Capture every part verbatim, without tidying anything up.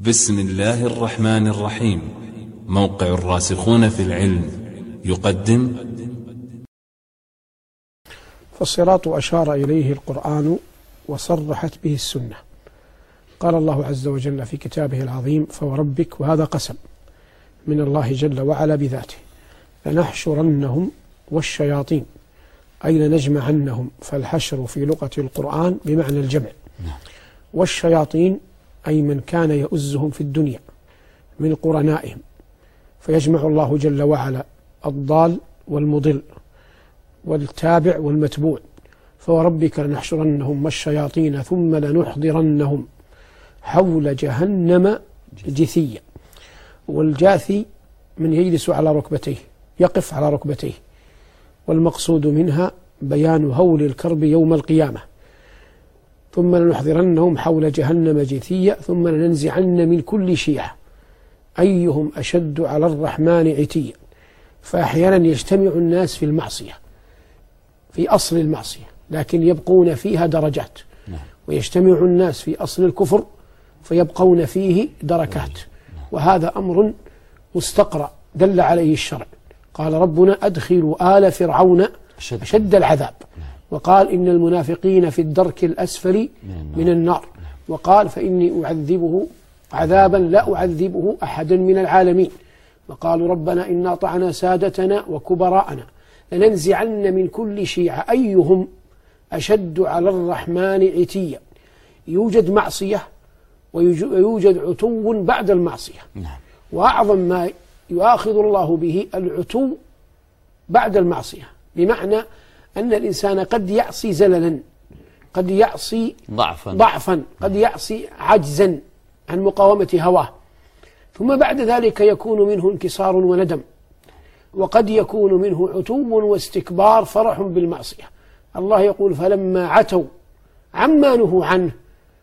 بسم الله الرحمن الرحيم. موقع الراسخون في العلم يقدم. فالصراط أشار إليه القرآن وصرحت به السنة. قال الله عز وجل في كتابه العظيم: فوربك، وهذا قسم من الله جل وعلا بذاته، لنحشرنهم والشياطين، أي لنجمعنهم. فالحشر في لغة القرآن بمعنى الجمع، والشياطين أي من كان يؤزهم في الدنيا من قرنائهم، فيجمع الله جل وعلا الضال والمضل والتابع والمتبوع. فوربك لنحشرنهم والشياطين ثم لنحضرنهم حول جهنم جثيا. والجاثي من يجلس على ركبتيه، يقف على ركبتيه، والمقصود منها بيان هول الكرب يوم القيامة. ثم لنحضرنهم حول جهنم جثيا ثم لننزعن من كل شيعة أيهم أشد على الرحمن عتيا. فأحيانا يجتمع الناس في المعصية، في أصل المعصية، لكن يبقون فيها درجات، ويجتمع الناس في أصل الكفر فيبقون فيه دركات. وهذا أمر مستقرأ دل عليه الشرع. قال ربنا: أدخلوا آل فرعون أشد العذاب. وقال: إن المنافقين في الدرك الأسفل من النار. وقال: فإني أعذبه عذابا لا أعذبه أحدا من العالمين. وقالوا: ربنا إنا أطعنا سادتنا وكبراءنا لننزعن من كل شيعة أيهم أشد على الرحمن عتيا. يوجد معصية ويوجد عتو بعد المعصية، وأعظم ما يؤاخذ الله به العتو بعد المعصية، بمعنى أن الإنسان قد يعصي زللا، قد يعصي ضعفا, ضعفا قد يعصي عجزا عن مقاومة هواه، ثم بعد ذلك يكون منه انكسار وندم، وقد يكون منه عتو واستكبار فرح بالمعصية. الله يقول: فلما عتوا عما نهوا عنه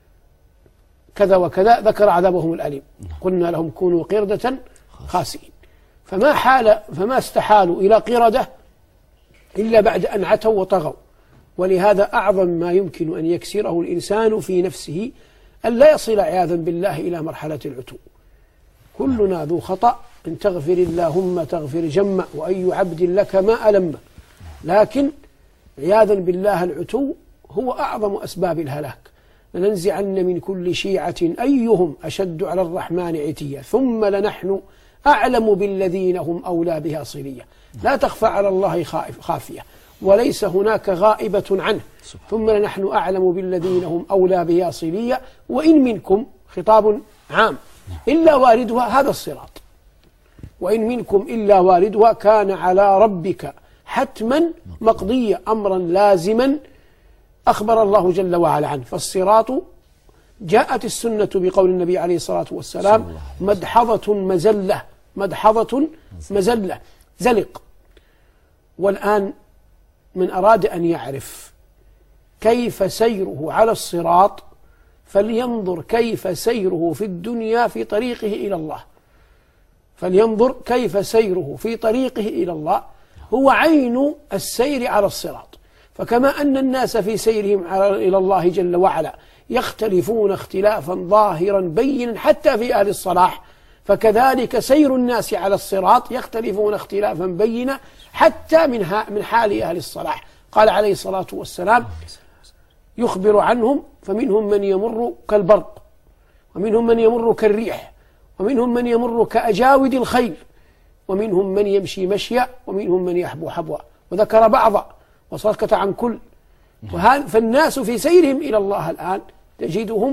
كذا وكذا ذكر عذابهم الأليم، قلنا لهم كونوا قردة خاسئين. فما حال فما استحالوا إلى قردة إلا بعد أن عتوا وطغوا. ولهذا أعظم ما يمكن أن يكسره الإنسان في نفسه أن لا يصل عياذا بالله إلى مرحلة العتو. كلنا ذو خطأ، إن تغفر اللهم تغفر جمّ، وأي عبد لك ما ألم. لكن عياذا بالله العتو هو أعظم أسباب الهلاك. لننزعن من كل شيعة أيهم أشد على الرحمن عتيا ثم لنحن أعلم بالذين هم أولى بها صليا. لا تخفى على الله خافية، وليس هناك غائبة عنه. ثم لنحن أعلم بالذين هم أولى بها صليا وإن منكم، خطاب عام، إلا واردها، هذا الصراط، وإن منكم إلا واردها كان على ربك حتما مقضيا، أمرا لازما أخبر الله جل وعلا عنه. فالصراط جاءت السنة بقول النبي عليه الصلاة والسلام: مدحضة مزلة، مدحضة مزلة، زلق. والآن من أراد أن يعرف كيف سيره على الصراط فلينظر كيف سيره في الدنيا في طريقه إلى الله، فلينظر كيف سيره في طريقه إلى الله هو عين السير على الصراط. فكما أن الناس في سيرهم إلى الله جل وعلا يختلفون اختلافا ظاهرا بينا حتى في أهل الصلاح، فكذلك سير الناس على الصراط يختلفون اختلافا بينا حتى من من حال أهل الصلاح. قال عليه الصلاة والسلام: يخبر عنهم فمنهم من يمر كالبرق، ومنهم من يمر كالريح، ومنهم من يمر كأجاود الخيل، ومنهم من يمشي مشيا، ومنهم من يحبو حبوا، وذكر بعضا وسكت عن كل. فالناس في سيرهم إلى الله الآن تجدهم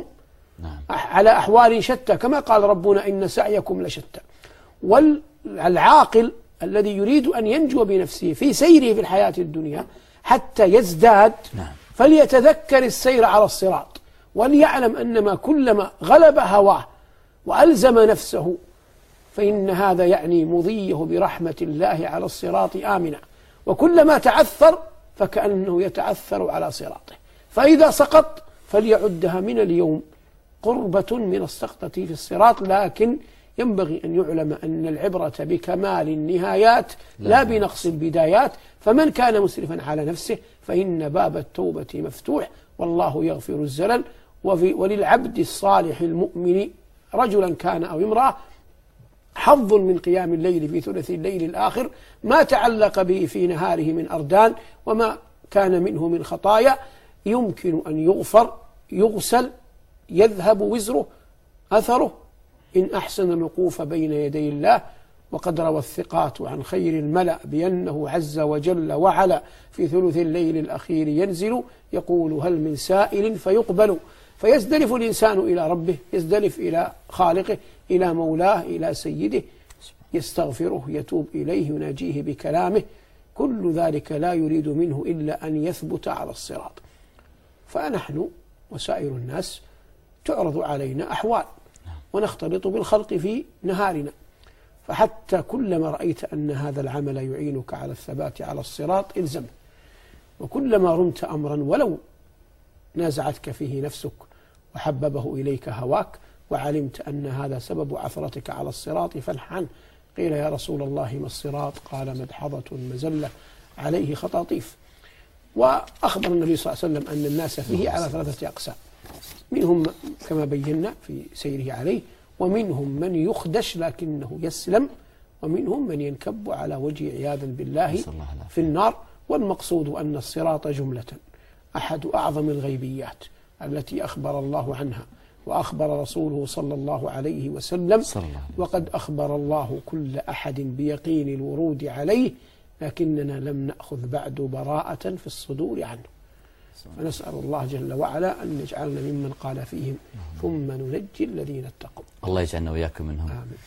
على أحوال شتى، كما قال ربنا: إن سعيكم لشتى. والعاقل الذي يريد أن ينجو بنفسه في سيره في الحياة الدنيا حتى يزداد فليتذكر السير على الصراط، وليعلم أنما كلما غلب هواه وألزم نفسه فإن هذا يعني مضيه برحمة الله على الصراط آمنا، وكلما تعثر فكأنه يتعثر على صراطه. فإذا سقط فليعدها من اليوم قربة من السقطة في الصراط. لكن ينبغي أن يعلم أن العبرة بكمال النهايات لا بنقص البدايات. فمن كان مسرفا على نفسه فإن باب التوبة مفتوح، والله يغفر الزلل. وللعبد الصالح المؤمن رجلا كان أو امرأة حظ من قيام الليل في ثلث الليل الآخر ما تعلق به في نهاره من أردان وما كان منه من خطايا يمكن أن يغفر يغسل يذهب وزره أثره إن أحسن الوقوف بين يدي الله. وقد روى الثقات عن خير الملأ بأنه عز وجل وعلا في ثلث الليل الأخير ينزل يقول هل من سائل فيقبل، فيزدلف الإنسان إلى ربه، يزدلف إلى خالقه، إلى مولاه، إلى سيده، يستغفره، يتوب إليه، يناجيه بكلامه. كل ذلك لا يريد منه إلا أن يثبت على الصراط. فنحن وسائر الناس تعرض علينا أحوال ونختلط بالخلق في نهارنا، فحتى كلما رأيت أن هذا العمل يعينك على الثبات على الصراط إلزمه، وكلما رمت أمرا ولو نازعتك فيه نفسك وحببه إليك هواك وعلمت أن هذا سبب عثرتك على الصراط فالح عنه. قيل يا رسول الله ما الصراط؟ قال مدحضة مزلة عليه خطاطيف. وأخبر النبي صلى الله عليه وسلم أن الناس فيه على ثلاثة أقسام، منهم كما بينا في سيره عليه، ومنهم من يخدش لكنه يسلم، ومنهم من ينكب على وجه عياذا بالله في النار. والمقصود أن الصراط جملة أحد أعظم الغيبيات التي أخبر الله عنها وأخبر رسوله صلى الله عليه وسلم، وقد أخبر الله كل أحد بيقين الورود عليه، لكننا لم نأخذ بعد براءة في الصدور عنه. فنسأل الله جل وعلا أن يجعلنا ممن قال فيهم ثم ننجي الذين اتقوا. الله يجعلنا وإياكم منهم. آمين.